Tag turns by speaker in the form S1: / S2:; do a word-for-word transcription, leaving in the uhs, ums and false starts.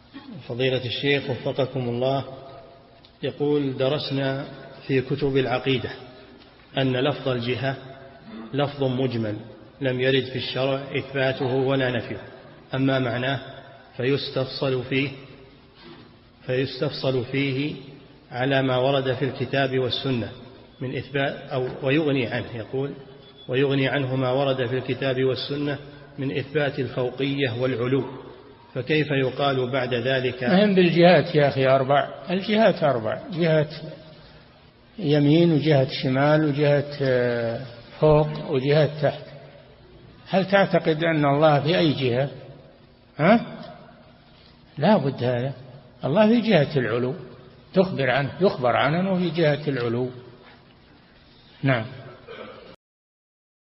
S1: فضيلة الشيخ وفقكم الله، يقول: درسنا في كتب العقيدة أن لفظ الجهة لفظ مجمل لم يرد في الشرع إثباته ولا نفيه، أما معناه فيستفصل فيه فيستفصل فيه على ما ورد في الكتاب والسنة من إثبات أو ويغني عنه يقول ويغني عنه ما ورد في الكتاب والسنة من إثبات الفوقية والعلو، فكيف يقال بعد ذلك؟
S2: مهم بالجهات يا أخي أربع، الجهات أربع: جهة يمين وجهة شمال وجهة فوق وجهة تحت. هل تعتقد أن الله في أي جهة؟ ها؟ لا بد هذا. الله في جهة العلو، تخبر عنه يخبر عنه في جهة العلو. نعم.